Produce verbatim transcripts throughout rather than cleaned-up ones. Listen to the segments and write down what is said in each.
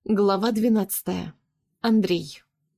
Глава двенадцатая. Андрей.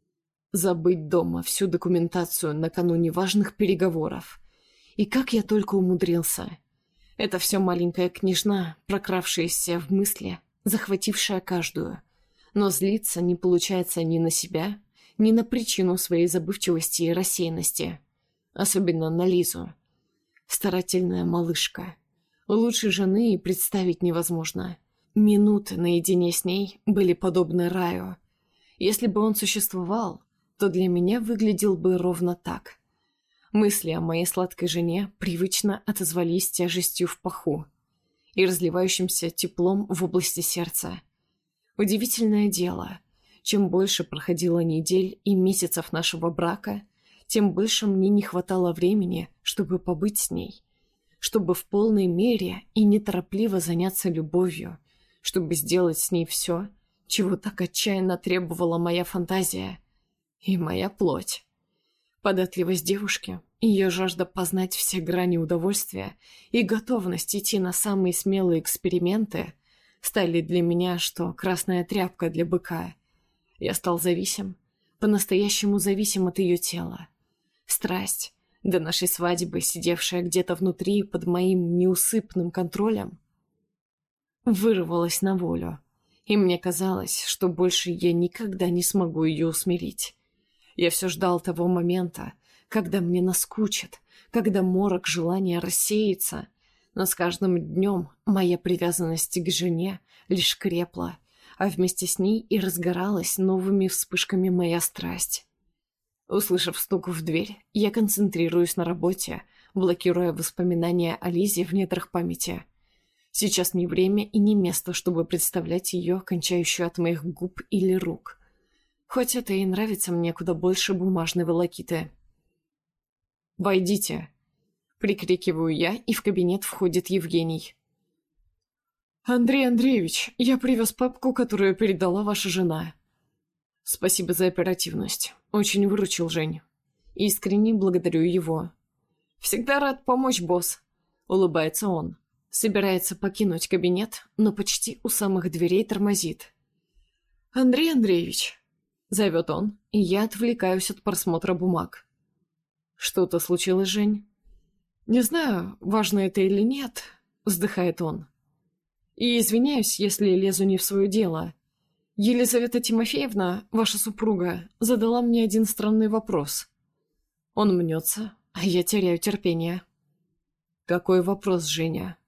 Забыть дома всю документацию накануне важных переговоров. И как я только умудрился. Это все маленькая княжна, прокравшаяся в мысли, захватившая каждую. Но злиться не получается ни на себя, ни на причину своей забывчивости и рассеянности. Особенно на Лизу. Старательная малышка. Лучше жены и представить невозможно. Минуты наедине с ней были подобны раю. Если бы он существовал, то для меня выглядел бы ровно так. Мысли о моей сладкой жене привычно отозвались тяжестью в паху и разливающимся теплом в области сердца. Удивительное дело, чем больше проходило недель и месяцев нашего брака, тем больше мне не хватало времени, чтобы побыть с ней, чтобы в полной мере и неторопливо заняться любовью, чтобы сделать с ней все, чего так отчаянно требовала моя фантазия и моя плоть. Податливость девушки, ее жажда познать все грани удовольствия и готовность идти на самые смелые эксперименты стали для меня, что красная тряпка для быка. Я стал зависим, по-настоящему зависим от ее тела. Страсть, до нашей свадьбы, сидевшая где-то внутри под моим неусыпным контролем, вырвалась на волю, и мне казалось, что больше я никогда не смогу ее усмирить. Я все ждал того момента, когда мне наскучит, когда морок желания рассеется, но с каждым днем моя привязанность к жене лишь крепла, а вместе с ней и разгоралась новыми вспышками моя страсть. Услышав стук в дверь, я концентрируюсь на работе, блокируя воспоминания о Лизе в недрах памяти. Сейчас не время и не место, чтобы представлять ее, кончающую от моих губ или рук. Хоть это и нравится мне куда больше бумажной волокиты. «Войдите!» — прикрикиваю я, и в кабинет входит Евгений. «Андрей Андреевич, я привез папку, которую передала ваша жена». «Спасибо за оперативность. Очень выручил Жень. Искренне благодарю его». «Всегда рад помочь, босс», — улыбается он. Собирается покинуть кабинет, но почти у самых дверей тормозит. «Андрей Андреевич!» — зовет он, и я отвлекаюсь от просмотра бумаг. «Что-то случилось, Жень?» «Не знаю, важно это или нет», — вздыхает он. «И извиняюсь, если лезу не в свое дело. Елизавета Тимофеевна, ваша супруга, задала мне один странный вопрос». Он мнется, а я теряю терпение. «Какой вопрос, Женя?»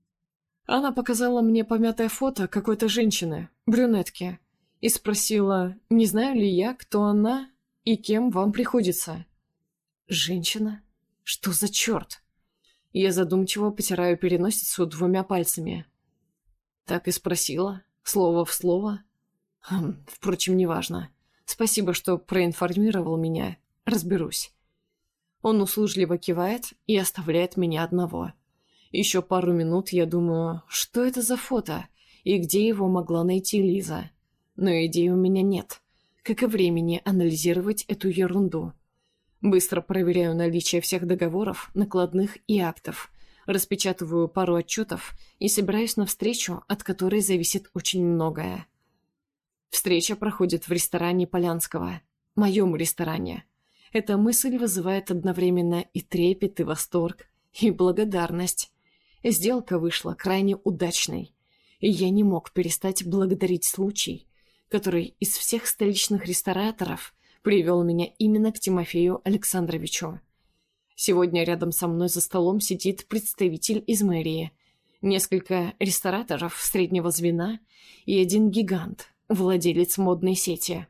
Она показала мне помятое фото какой-то женщины, брюнетки, и спросила, не знаю ли я, кто она и кем вам приходится. «Женщина? Что за черт?» Я задумчиво потираю переносицу двумя пальцами. Так и спросила, слово в слово. Хм, впрочем, неважно. Спасибо, что проинформировал меня. Разберусь. Он услужливо кивает и оставляет меня одного. Еще пару минут я думаю, что это за фото и где его могла найти Лиза. Но идей у меня нет, как и времени анализировать эту ерунду. Быстро проверяю наличие всех договоров, накладных и актов, распечатываю пару отчетов и собираюсь на встречу, от которой зависит очень многое. Встреча проходит в ресторане Полянского, моем ресторане. Эта мысль вызывает одновременно и трепет, и восторг, и благодарность. Сделка вышла крайне удачной, и я не мог перестать благодарить случай, который из всех столичных рестораторов привел меня именно к Тимофею Александровичу. Сегодня рядом со мной за столом сидит представитель из мэрии, несколько рестораторов среднего звена и один гигант, владелец модной сети.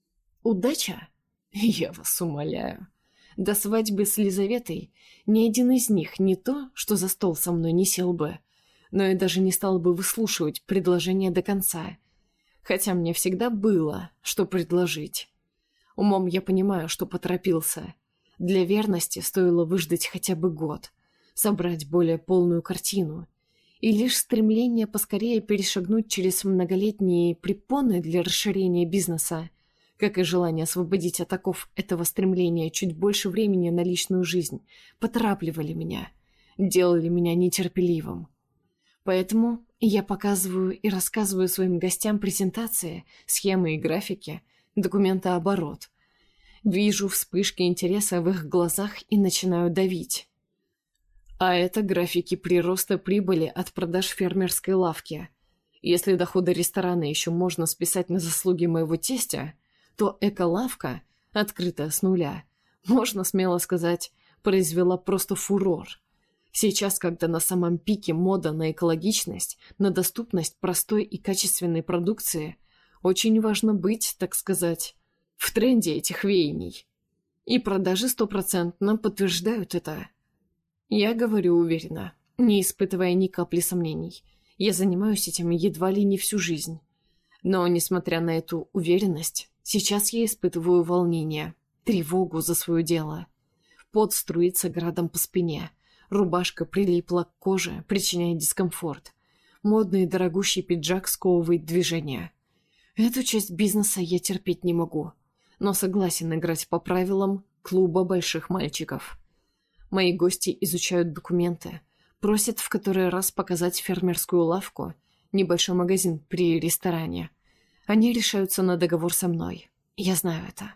Удача? Я вас умоляю. До свадьбы с Лизаветой ни один из них не то, что за стол со мной не сел бы, но и даже не стал бы выслушивать предложение до конца. Хотя мне всегда было, что предложить. Умом я понимаю, что поторопился. Для верности стоило выждать хотя бы год, собрать более полную картину. И лишь стремление поскорее перешагнуть через многолетние препоны для расширения бизнеса, как и желание освободить от оков этого стремления чуть больше времени на личную жизнь, поторапливали меня, делали меня нетерпеливым. Поэтому Я показываю и рассказываю своим гостям презентации, схемы и графики, документооборот. Вижу вспышки интереса в их глазах и начинаю давить. А это графики прироста прибыли от продаж фермерской лавки. Если доходы ресторана еще можно списать на заслуги моего тестя, то эко-лавка, открытая с нуля, можно смело сказать, произвела просто фурор. Сейчас, когда на самом пике мода на экологичность, на доступность простой и качественной продукции, очень важно быть, так сказать, в тренде этих веяний. И продажи стопроцентно подтверждают это. Я говорю уверенно, не испытывая ни капли сомнений. Я занимаюсь этим едва ли не всю жизнь. Но, несмотря на эту уверенность, сейчас я испытываю волнение, тревогу за свое дело. Пот струится градом по спине. Рубашка прилипла к коже, причиняя дискомфорт. Модный дорогущий пиджак сковывает движение. Эту часть бизнеса я терпеть не могу, но согласен играть по правилам клуба больших мальчиков. Мои гости изучают документы, просят в который раз показать фермерскую лавку, небольшой магазин при ресторане. Они решаются на договор со мной. Я знаю это.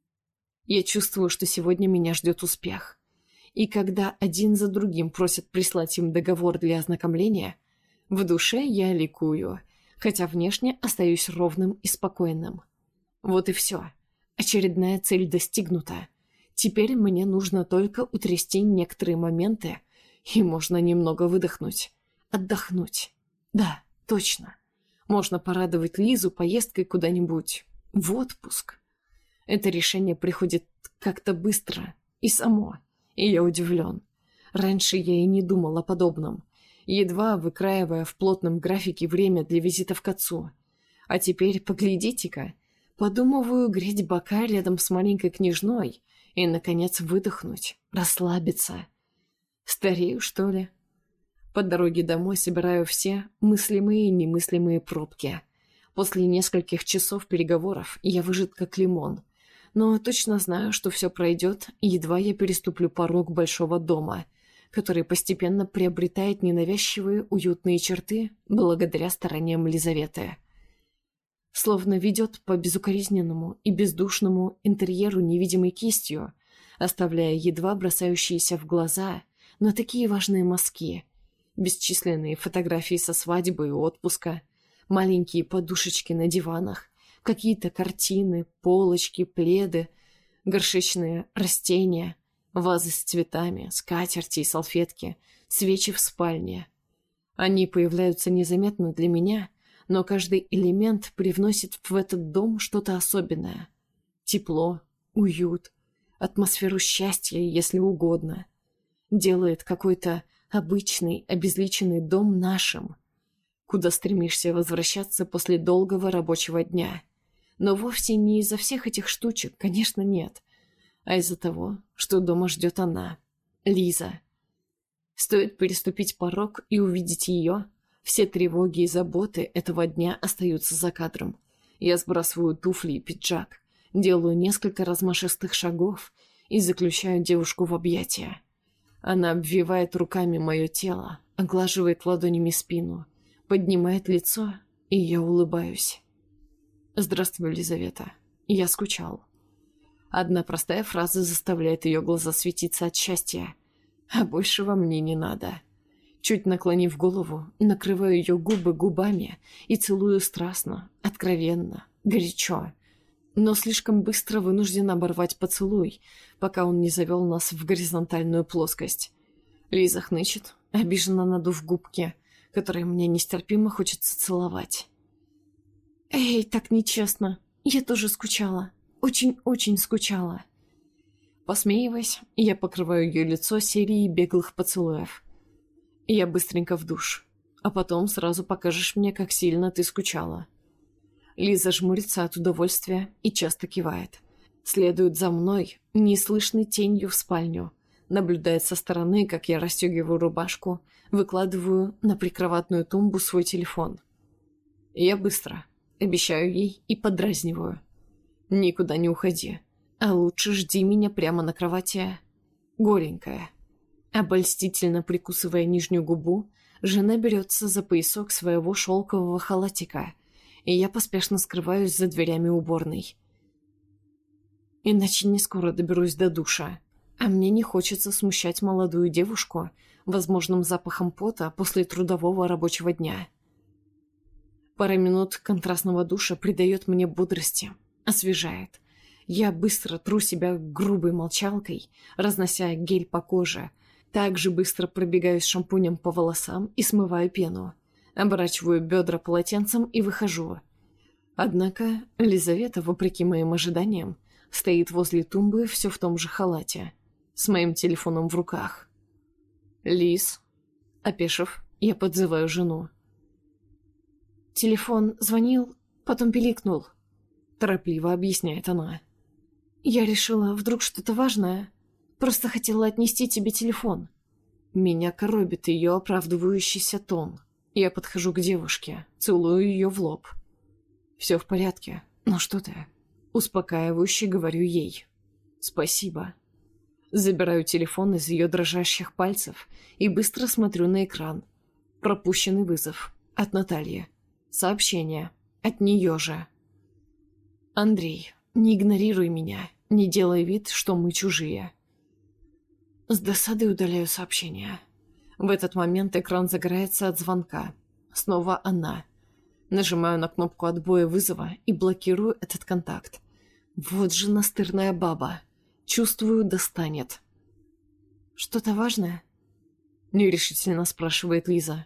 Я чувствую, что сегодня меня ждет успех. И когда один за другим просят прислать им договор для ознакомления, в душе я ликую, хотя внешне остаюсь ровным и спокойным. Вот и все. Очередная цель достигнута. Теперь мне нужно только утрясти некоторые моменты, и можно немного выдохнуть, отдохнуть. Да, точно. Можно порадовать Лизу поездкой куда-нибудь в отпуск. Это решение приходит как-то быстро и само. И я удивлен. Раньше я и не думал о подобном, едва выкраивая в плотном графике время для визитов к отцу. А теперь, поглядите-ка, подумываю греть бока рядом с маленькой княжной и, наконец, выдохнуть, расслабиться. Старею, что ли? По дороге домой собираю все мыслимые и немыслимые пробки. После нескольких часов переговоров я выжат как лимон. Но точно знаю, что все пройдет, едва я переступлю порог большого дома, который постепенно приобретает ненавязчивые уютные черты благодаря стараниям Лизаветы. Словно ведет по безукоризненному и бездушному интерьеру невидимой кистью, оставляя едва бросающиеся в глаза, но такие важные мазки, бесчисленные фотографии со свадьбы и отпуска, маленькие подушечки на диванах, какие-то картины, полочки, пледы, горшечные растения, вазы с цветами, скатерти и салфетки, свечи в спальне. Они появляются незаметно для меня, но каждый элемент привносит в этот дом что-то особенное. Тепло, уют, атмосферу счастья, если угодно. Делает какой-то обычный, обезличенный дом нашим, куда стремишься возвращаться после долгого рабочего дня. Но вовсе не из-за всех этих штучек, конечно, нет, а из-за того, что дома ждет она, Лиза. Стоит переступить порог и увидеть ее, все тревоги и заботы этого дня остаются за кадром. Я сбрасываю туфли и пиджак, делаю несколько размашистых шагов и заключаю девушку в объятия. Она обвивает руками мое тело, оглаживает ладонями спину, поднимает лицо, и я улыбаюсь. «Здравствуй, Лизавета. Я скучал». Одна простая фраза заставляет ее глаза светиться от счастья, а большего мне не надо. Чуть наклонив голову, накрываю ее губы губами и целую страстно, откровенно, горячо. Но слишком быстро вынужден оборвать поцелуй, пока он не завел нас в горизонтальную плоскость. Лиза хнычет, обиженно надув губки, которые мне нестерпимо хочется целовать. «Эй, так нечестно. Я тоже скучала. Очень-очень скучала». Посмеиваясь, я покрываю ее лицо серией беглых поцелуев. Я быстренько в душ, а потом сразу покажешь мне, как сильно ты скучала. Лиза жмурится от удовольствия и часто кивает. Следует за мной, неслышной тенью в спальню. Наблюдает со стороны, как я расстегиваю рубашку, выкладываю на прикроватную тумбу свой телефон. Я быстро. Обещаю ей и подразниваю. Никуда не уходи, а лучше жди меня прямо на кровати, голенькая. Обольстительно прикусывая нижнюю губу, Жена берется за поясок своего шелкового халатика, и я поспешно скрываюсь за дверями уборной. Иначе не скоро доберусь до душа, а мне не хочется смущать молодую девушку возможным запахом пота после трудового рабочего дня. Пара минут контрастного душа придает мне бодрости, освежает. Я быстро тру себя грубой мочалкой, разнося гель по коже. Также быстро пробегаюсь шампунем по волосам и смываю пену. Оборачиваю бедра полотенцем и выхожу. Однако Лизавета, вопреки моим ожиданиям, стоит возле тумбы все в том же халате, с моим телефоном в руках. «Лиз», опешив, я подзываю жену. «Телефон звонил, потом пиликнул», — торопливо объясняет она. «Я решила, вдруг что-то важное. Просто хотела отнести тебе телефон». Меня коробит ее оправдывающийся тон. Я подхожу к девушке, целую ее в лоб. «Все в порядке. Ну что ты?» Успокаивающе говорю ей. «Спасибо». Забираю телефон из ее дрожащих пальцев и быстро смотрю на экран. Пропущенный вызов. От Натальи. Сообщение. От нее же. «Андрей, не игнорируй меня, не делай вид, что мы чужие». С досадой удаляю сообщение. В этот момент экран загорается от звонка. Снова она. Нажимаю на кнопку отбоя вызова и блокирую этот контакт. Вот же настырная баба. Чувствую, достанет. «Что-то важное?» — нерешительно спрашивает Лиза.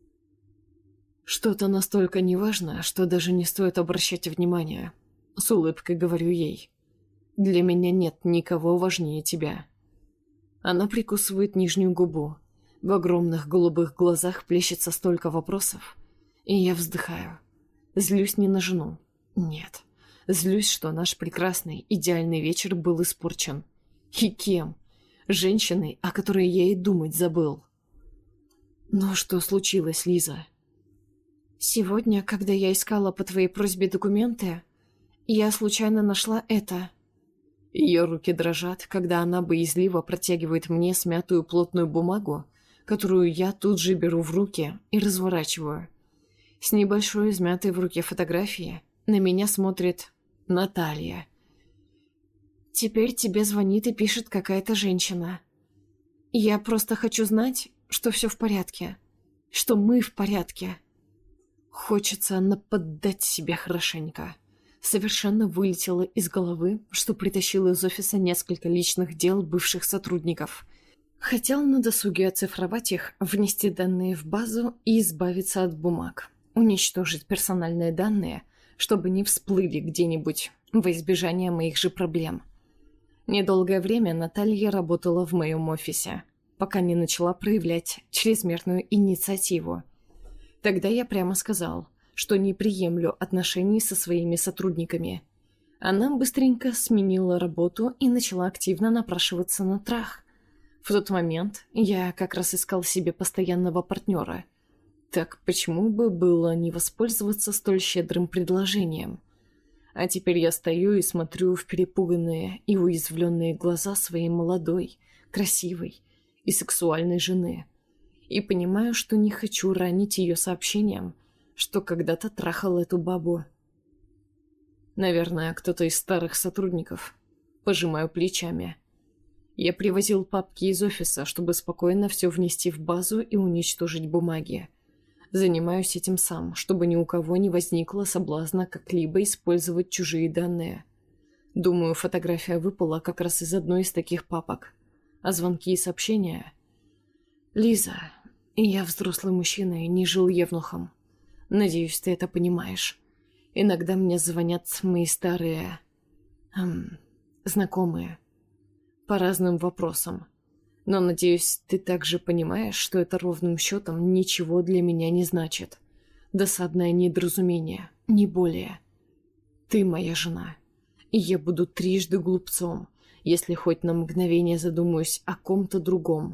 «Что-то настолько неважное, что даже не стоит обращать внимания», — с улыбкой говорю ей. «Для меня нет никого важнее тебя». Она прикусывает нижнюю губу. В огромных голубых глазах плещется столько вопросов. И я вздыхаю. Злюсь не на жену. Нет. Злюсь, что наш прекрасный, идеальный вечер был испорчен. И кем? Женщиной, о которой я и думать забыл. «Ну что случилось, Лиза?» «Сегодня, когда я искала по твоей просьбе документы, я случайно нашла это». Ее руки дрожат, когда она боязливо протягивает мне смятую плотную бумагу, которую я тут же беру в руки и разворачиваю. С небольшой измятой в руке фотографией на меня смотрит Наталья. «Теперь тебе звонит и пишет какая-то женщина. Я просто хочу знать, что все в порядке, что мы в порядке». Хочется наподдать себе хорошенько. Совершенно вылетело из головы, что притащил из офиса несколько личных дел бывших сотрудников. Хотел на досуге оцифровать их, внести данные в базу и избавиться от бумаг. Уничтожить персональные данные, чтобы не всплыли где-нибудь во избежание моих же проблем. Недолгое время Наталья работала в моем офисе, пока не начала проявлять чрезмерную инициативу. Тогда я прямо сказал, что не приемлю отношений со своими сотрудниками. Она быстренько сменила работу и начала активно напрашиваться на трах. В тот момент я как раз искал себе постоянного партнера. Так почему бы было не воспользоваться столь щедрым предложением? А теперь я стою и смотрю в перепуганные и уязвленные глаза своей молодой, красивой и сексуальной жены и понимаю, что не хочу ранить ее сообщением, что когда-то трахал эту бабу. Наверное, кто-то из старых сотрудников. Пожимаю плечами. Я привозил папки из офиса, чтобы спокойно все внести в базу и уничтожить бумаги. Занимаюсь этим сам, чтобы ни у кого не возникло соблазна как-либо использовать чужие данные. Думаю, фотография выпала как раз из одной из таких папок. А звонки и сообщения... Лиза, я взрослый мужчина и не жил евнухом. Надеюсь, ты это понимаешь. Иногда мне звонят мои старые... Эм, знакомые. По разным вопросам. Но, надеюсь, ты также понимаешь, что это ровным счетом ничего для меня не значит. Досадное недоразумение, не более. Ты моя жена, и я буду трижды глупцом, если хоть на мгновение задумаюсь о ком-то другом.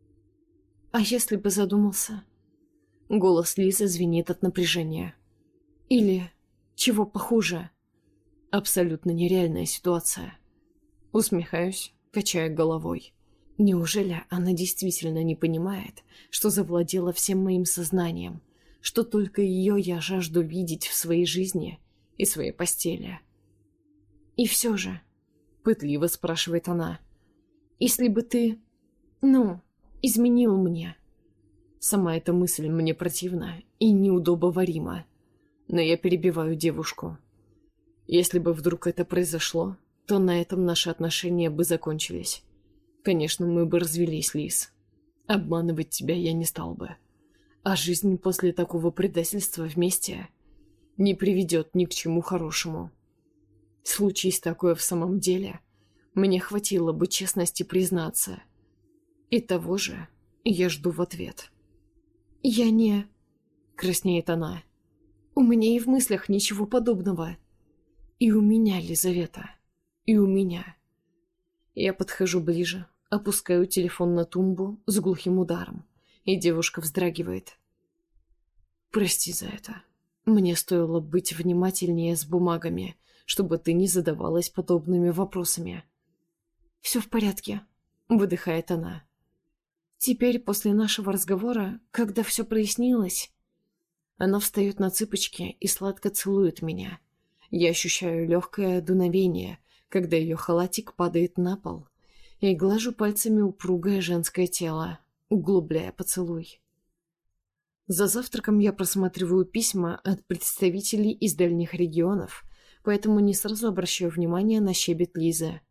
А если бы задумался? Голос Лизы звенит от напряжения. Или, чего похуже, абсолютно нереальная ситуация. Усмехаюсь, качая головой. Неужели она действительно не понимает, что завладела всем моим сознанием, что только ее я жажду видеть в своей жизни и своей постели? И все же, пытливо спрашивает она, если бы ты, ну, изменил мне. Сама эта мысль мне противна и неудобоварима, но я перебиваю девушку. Если бы вдруг это произошло, то на этом наши отношения бы закончились. Конечно, мы бы развелись, Лиз. Обманывать тебя я не стал бы. А жизнь после такого предательства вместе не приведет ни к чему хорошему. Случись такое в самом деле, мне хватило бы честности признаться. И того же я жду в ответ. «Я не...» — краснеет она. «У меня и в мыслях ничего подобного. И у меня, Лизавета, и у меня...» Я подхожу ближе, опускаю телефон на тумбу с глухим ударом, и девушка вздрагивает. «Прости за это. Мне стоило быть внимательнее с бумагами, чтобы ты не задавалась подобными вопросами». «Все в порядке», — выдыхает она. «Теперь, после нашего разговора, когда все прояснилось...» Она встает на цыпочки и сладко целует меня. Я ощущаю легкое дуновение, когда ее халатик падает на пол, и глажу пальцами упругое женское тело, углубляя поцелуй. За завтраком я просматриваю письма от представителей из дальних регионов, поэтому не сразу обращаю внимание на щебет Лизы.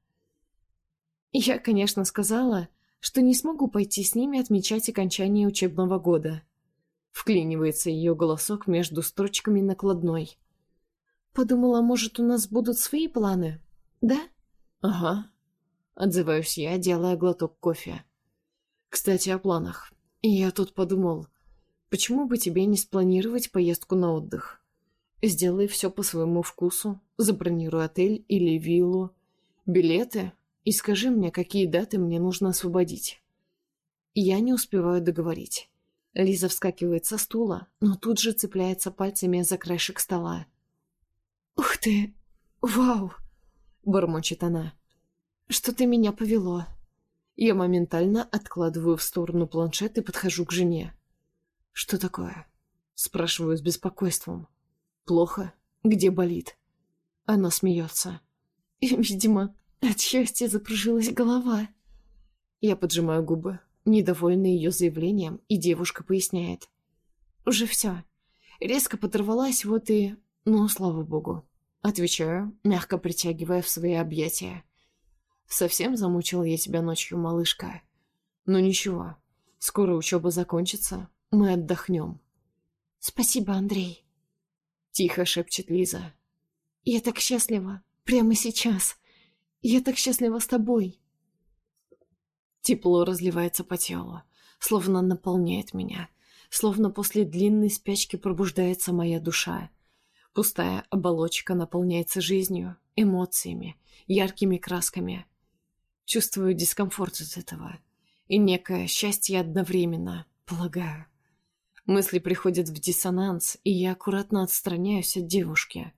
Я, конечно, сказала, что не смогу пойти с ними отмечать окончание учебного года. Вклинивается ее голосок между строчками накладной. Подумала, может, у нас будут свои планы, да? Ага. Отзываюсь я, делая глоток кофе. Кстати, о планах. Я тут подумал, почему бы тебе не спланировать поездку на отдых? Сделай все по своему вкусу, забронируй отель или виллу, билеты и скажи мне, какие даты мне нужно освободить. Я не успеваю договорить. Лиза вскакивает со стула, но тут же цепляется пальцами за краешек стола. «Ух ты! Вау!» — бормочет она. «Что-то меня повело». Я моментально откладываю в сторону планшет и подхожу к жене. «Что такое?» — спрашиваю с беспокойством. «Плохо? Где болит?» Она смеется. «Видимо, от счастья закружилась голова». Я поджимаю губы, недовольна ее заявлением, и девушка поясняет. «Уже все. Резко подорвалась, вот и... Ну, слава богу». Отвечаю, мягко притягивая в свои объятия. «Совсем замучила я тебя ночью, малышка? Ну ничего, скоро учеба закончится, мы отдохнем». «Спасибо, Андрей», — тихо шепчет Лиза. «Я так счастлива, прямо сейчас. Я так счастлива с тобой». Тепло разливается по телу, словно наполняет меня, словно после длинной спячки пробуждается моя душа. Пустая оболочка наполняется жизнью, эмоциями, яркими красками. Чувствую дискомфорт от этого и некое счастье одновременно, полагаю. Мысли приходят в диссонанс, и я аккуратно отстраняюсь от девушки.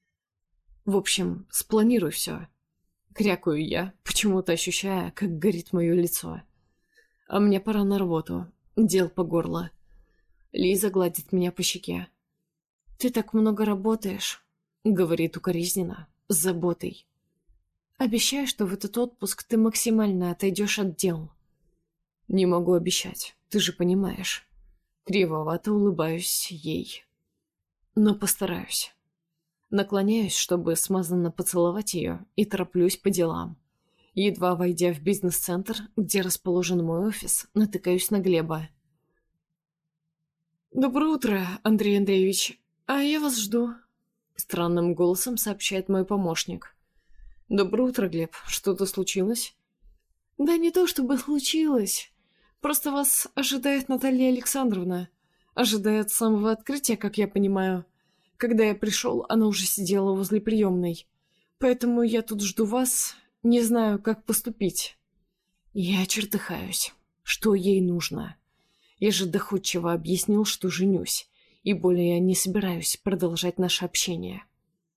В общем, спланируй все. Крякаю я, почему-то ощущая, как горит мое лицо. А мне пора на работу, дел по горло. Лиза гладит меня по щеке. «Ты так много работаешь», — говорит укоризненно, с заботой. «Обещаю, что в этот отпуск ты максимально отойдешь от дел». «Не могу обещать, ты же понимаешь». Кривовато улыбаюсь ей. «Но постараюсь». Наклоняюсь, чтобы смазанно поцеловать ее, и тороплюсь по делам. Едва войдя в бизнес-центр, где расположен мой офис, натыкаюсь на Глеба. «Доброе утро, Андрей Андреевич. А я вас жду», — странным голосом сообщает мой помощник. «Доброе утро, Глеб. Что-то случилось?» «Да не то чтобы случилось. Просто вас ожидает Наталья Александровна. Ожидает с самого открытия, как я понимаю. Когда я пришел, она уже сидела возле приемной. Поэтому я тут жду вас, не знаю, как поступить». Я чертыхаюсь. Что ей нужно? Я же доходчиво объяснил, что женюсь, и более не собираюсь продолжать наше общение.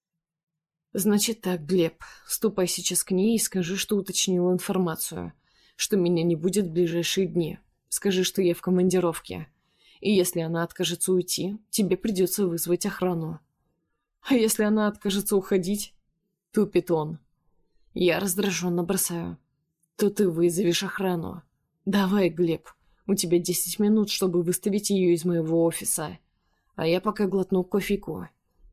«Значит так, Глеб, ступай сейчас к ней и скажи, что уточнил информацию. что меня не будет в ближайшие дни. Скажи, что я в командировке. И если она откажется уйти, тебе придется вызвать охрану. А если она откажется уходить? Тупит он. Я раздраженно бросаю. То ты вызовешь охрану. Давай, Глеб, у тебя десять минут, чтобы выставить ее из моего офиса. А я пока глотну кофейку.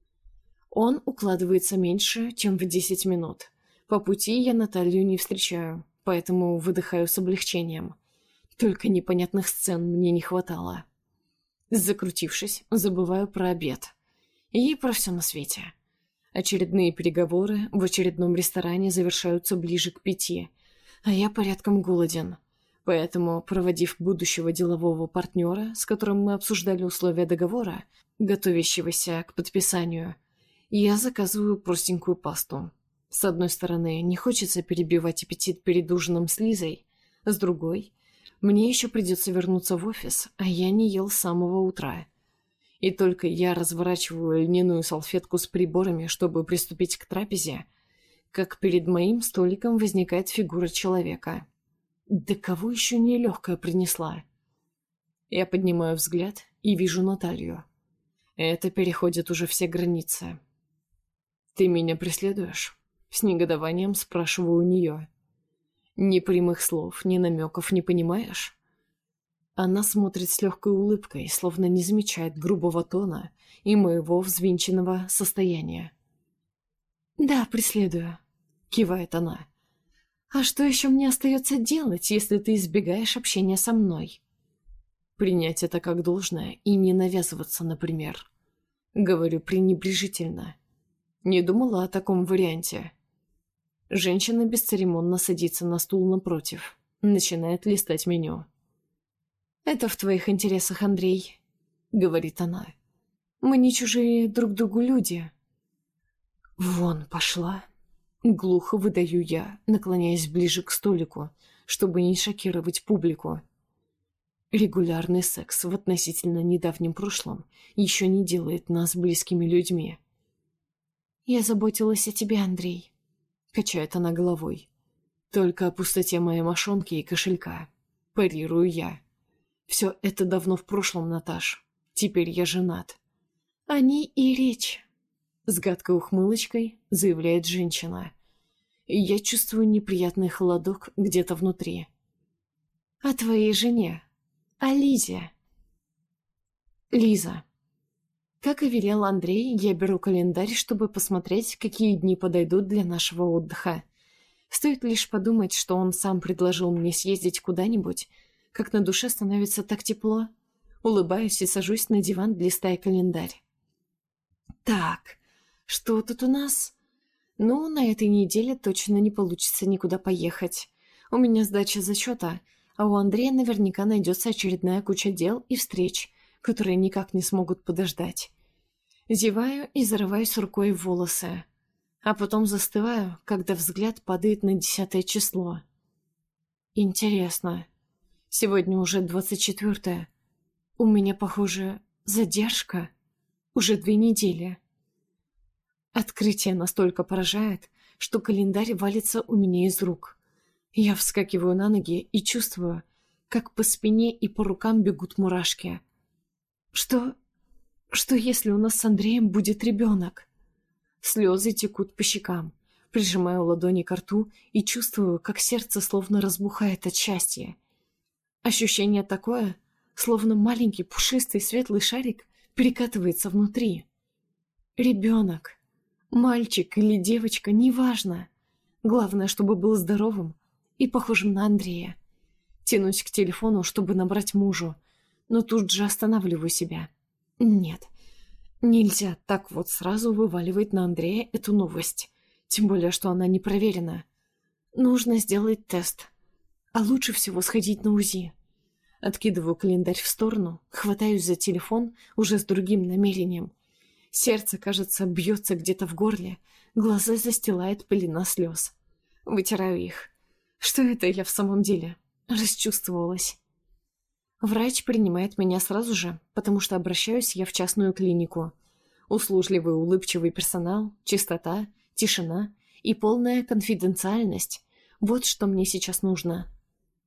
Он укладывается меньше, чем в десять минут. По пути я Наталью не встречаю, поэтому выдыхаю с облегчением. Только непонятных сцен мне не хватало. Закрутившись, забываю про обед. И про все на свете. Очередные переговоры в очередном ресторане завершаются ближе к пяти, а я порядком голоден. Поэтому, проводив будущего делового партнера, с которым мы обсуждали условия договора, готовящегося к подписанию, я заказываю простенькую пасту. С одной стороны, не хочется перебивать аппетит перед ужином с Лизой, с другой, мне еще придется вернуться в офис, а я не ел с самого утра. И только я разворачиваю льняную салфетку с приборами, чтобы приступить к трапезе, как перед моим столиком возникает фигура человека. Да кого еще нелегкая принесла? Я поднимаю взгляд и вижу Наталью. Это переходит уже все границы. «Ты меня преследуешь?» С негодованием спрашиваю у нее. Ни прямых слов, ни намеков не понимаешь? Она смотрит с легкой улыбкой, словно не замечает грубого тона и моего взвинченного состояния. «Да, преследую», — кивает она. «А что еще мне остается делать, если ты избегаешь общения со мной?» Принять это как должное и не навязываться, например. Говорю пренебрежительно. Не думала о таком варианте. Женщина бесцеремонно садится на стул напротив, начинает листать меню. «Это в твоих интересах, Андрей», — говорит она. «Мы не чужие друг другу люди». «Вон пошла», — глухо выдаю я, наклоняясь ближе к столику, чтобы не шокировать публику. Регулярный секс в относительно недавнем прошлом еще не делает нас близкими людьми. «Я заботилась о тебе, Андрей», — качает она головой. «Только о пустоте моей мошонки и кошелька», — парирую я. «Все это давно в прошлом, Наташ. Теперь я женат». «О ней и речь», — с гадкой ухмылочкой заявляет женщина. И я чувствую неприятный холодок где-то внутри. «О твоей жене. О Лизе». Лиза. Как и велел Андрей, я беру календарь, чтобы посмотреть, какие дни подойдут для нашего отдыха. Стоит лишь подумать, что он сам предложил мне съездить куда-нибудь, как на душе становится так тепло. Улыбаюсь и сажусь на диван, листая календарь. Так, что тут у нас? Ну, на этой неделе точно не получится никуда поехать. У меня сдача зачета, а у Андрея наверняка найдется очередная куча дел и встреч, которые никак не смогут подождать. Зеваю и зарываюсь рукой в волосы, а потом застываю, когда взгляд падает на десятое число. Интересно, сегодня уже двадцать четвёртое. У меня, похоже, задержка. Уже две недели. Открытие настолько поражает, что календарь валится у меня из рук. Я вскакиваю на ноги и чувствую, как по спине и по рукам бегут мурашки. Что... что если у нас с Андреем будет ребенок? Слезы текут по щекам. Прижимаю ладони к рту и чувствую, как сердце словно разбухает от счастья. Ощущение такое, словно маленький пушистый светлый шарик перекатывается внутри. Ребенок. Мальчик или девочка, неважно. Главное, чтобы был здоровым и похожим на Андрея. Тянусь к телефону, чтобы набрать мужу, но тут же останавливаю себя. Нет, нельзя так вот сразу вываливать на Андрея эту новость. Тем более, что она не проверена. Нужно сделать тест. А лучше всего сходить на УЗИ. Откидываю календарь в сторону, хватаюсь за телефон уже с другим намерением. Сердце, кажется, бьется где-то в горле, глаза застилает пелена слез. Вытираю их. Что это я в самом деле? Расчувствовалась. Врач принимает меня сразу же, потому что обращаюсь я в частную клинику. Услужливый улыбчивый персонал, чистота, тишина и полная конфиденциальность. Вот что мне сейчас нужно.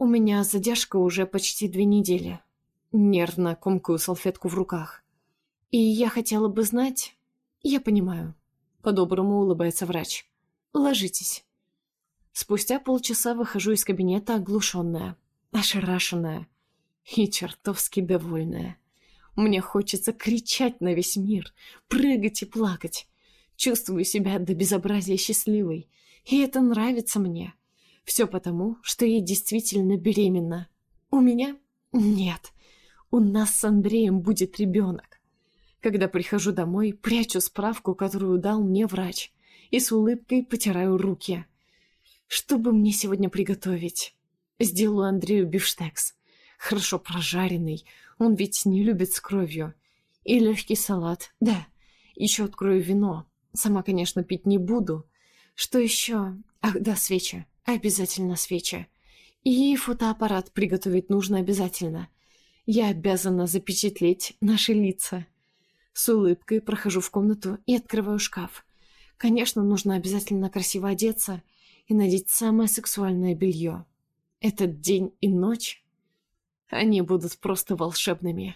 У меня задержка уже почти две недели. Нервно комкаю салфетку в руках. И я хотела бы знать... Я понимаю. По-доброму улыбается врач. Ложитесь. Спустя полчаса выхожу из кабинета оглушенная, ошарашенная и чертовски довольная. Мне хочется кричать на весь мир, прыгать и плакать. Чувствую себя до безобразия счастливой, и это нравится мне. Все потому, что я действительно беременна. У меня? Нет. У нас с Андреем будет ребенок. Когда прихожу домой, прячу справку, которую дал мне врач, и с улыбкой потираю руки. Что бы мне сегодня приготовить? Сделаю Андрею бифштекс. Хорошо прожаренный, он ведь не любит с кровью. И легкий салат, да. Еще открою вино. Сама, конечно, пить не буду. Что еще? Ах, да, свечи. Обязательно свечи. И фотоаппарат приготовить нужно обязательно. Я обязана запечатлеть наши лица. С улыбкой прохожу в комнату и открываю шкаф. Конечно, нужно обязательно красиво одеться и надеть самое сексуальное белье. Этот день и ночь, они будут просто волшебными.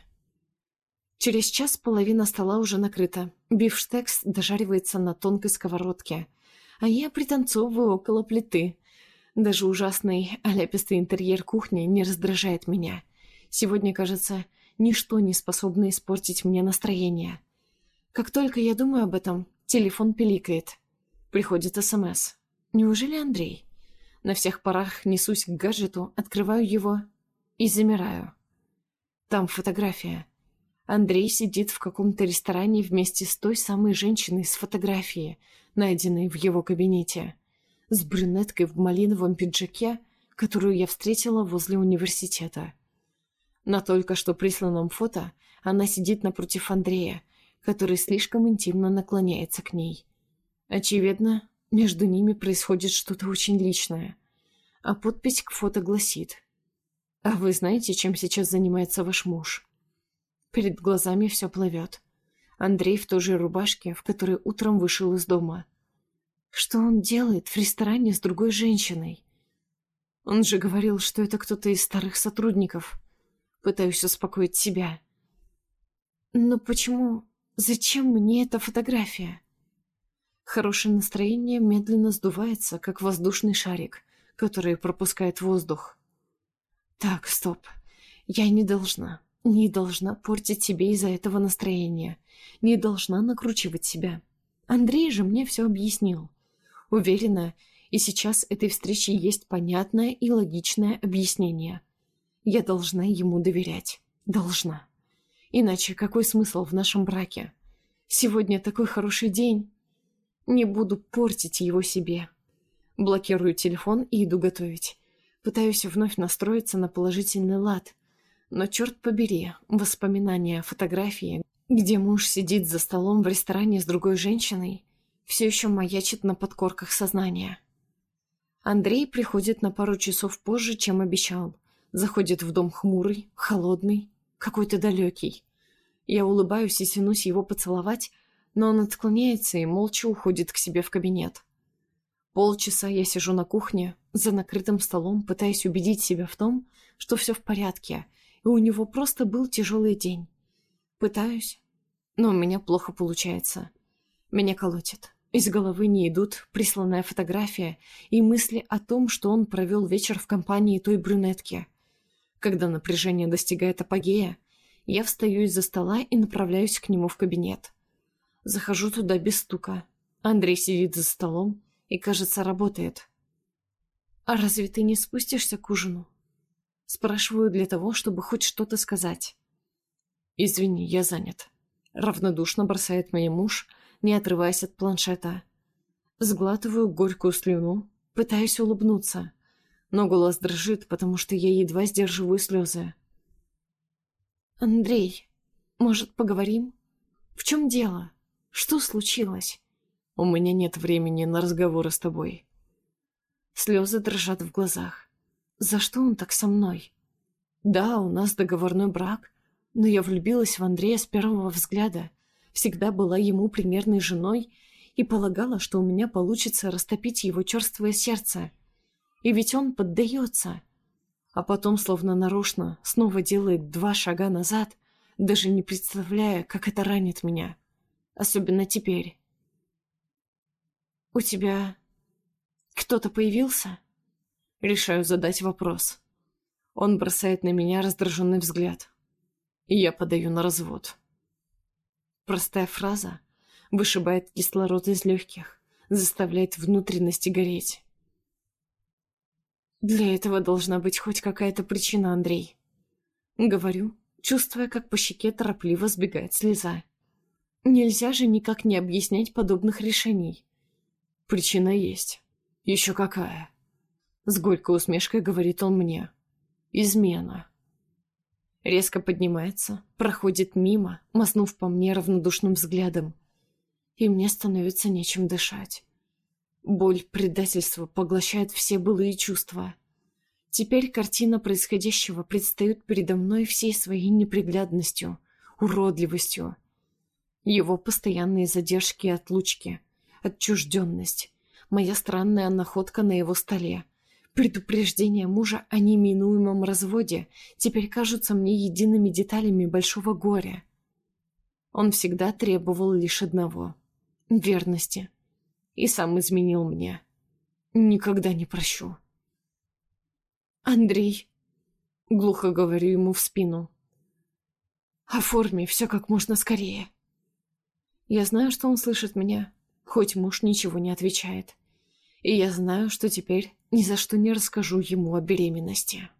Через час половина стола уже накрыта. Бифштекс дожаривается на тонкой сковородке, а я пританцовываю около плиты. Даже ужасный оляпистый интерьер кухни не раздражает меня. Сегодня, кажется, ничто не способно испортить мне настроение. Как только я думаю об этом, телефон пиликает. Приходит СМС. Неужели Андрей? На всех парах несусь к гаджету, открываю его и замираю. Там фотография. Андрей сидит в каком-то ресторане вместе с той самой женщиной с фотографией, найденной в его кабинете, с брюнеткой в малиновом пиджаке, которую я встретила возле университета. На только что присланном фото она сидит напротив Андрея, который слишком интимно наклоняется к ней. Очевидно, между ними происходит что-то очень личное. А подпись к фото гласит: «А вы знаете, чем сейчас занимается ваш муж?» Перед глазами все плывет. Андрей в той же рубашке, в которой утром вышел из дома. Что он делает в ресторане с другой женщиной? Он же говорил, что это кто-то из старых сотрудников. Пытаюсь успокоить себя. Но почему... Зачем мне эта фотография? Хорошее настроение медленно сдувается, как воздушный шарик, который пропускает воздух. Так, стоп. Я не должна, не должна портить себе из-за этого настроения. Не должна накручивать себя. Андрей же мне все объяснил. Уверена, и сейчас этой встрече есть понятное и логичное объяснение. Я должна ему доверять. Должна. Иначе какой смысл в нашем браке? Сегодня такой хороший день. Не буду портить его себе. Блокирую телефон и иду готовить. Пытаюсь вновь настроиться на положительный лад. Но, черт побери, воспоминания о фотографии, где муж сидит за столом в ресторане с другой женщиной, все еще маячит на подкорках сознания. Андрей приходит на пару часов позже, чем обещал. Заходит в дом хмурый, холодный, какой-то далекий. Я улыбаюсь и тянусь его поцеловать, но он отклоняется и молча уходит к себе в кабинет. Полчаса я сижу на кухне, за накрытым столом, пытаясь убедить себя в том, что все в порядке, и у него просто был тяжелый день. Пытаюсь, но у меня плохо получается. Меня колотит. Из головы не идут присланная фотография и мысли о том, что он провел вечер в компании той брюнетки. Когда напряжение достигает апогея, я встаю из-за стола и направляюсь к нему в кабинет. Захожу туда без стука. Андрей сидит за столом и, кажется, работает. «А разве ты не спустишься к ужину?» Спрашиваю для того, чтобы хоть что-то сказать. «Извини, я занят», — равнодушно бросает мне муж, не отрываясь от планшета. Сглатываю горькую слюну, пытаюсь улыбнуться, но голос дрожит, потому что я едва сдерживаю слезы. «Андрей, может, поговорим? В чем дело? Что случилось?» «У меня нет времени на разговоры с тобой». Слезы дрожат в глазах. «За что он так со мной? Да, у нас договорной брак, но я влюбилась в Андрея с первого взгляда, всегда была ему примерной женой и полагала, что у меня получится растопить его черствое сердце. И ведь он поддается. а потом, словно нарочно, снова делает два шага назад, даже не представляя, как это ранит меня. Особенно теперь. «У тебя кто-то появился?» Решаю задать вопрос. Он бросает на меня раздраженный взгляд. И я подаю на развод. Простая фраза вышибает кислород из легких, заставляет внутренности гореть. Для этого должна быть хоть какая-то причина, Андрей. Говорю, чувствуя, как по щеке торопливо сбегает слеза. Нельзя же никак не объяснять подобных решений. Причина есть. Еще какая. С горькой усмешкой говорит он мне. Измена. Резко поднимается, проходит мимо, мазнув по мне равнодушным взглядом. И мне становится нечем дышать. Боль предательства поглощает все былые чувства. Теперь картина происходящего предстает передо мной всей своей неприглядностью, уродливостью. Его постоянные задержки и отлучки, отчужденность, моя странная находка на его столе, предупреждение мужа о неминуемом разводе теперь кажутся мне едиными деталями большого горя. Он всегда требовал лишь одного — верности. И сам изменил мне. Никогда не прощу. «Андрей», — глухо говорю ему в спину, — «оформи все как можно скорее». Я знаю, что он слышит меня, хоть муж ничего не отвечает. И я знаю, что теперь ни за что не расскажу ему о беременности.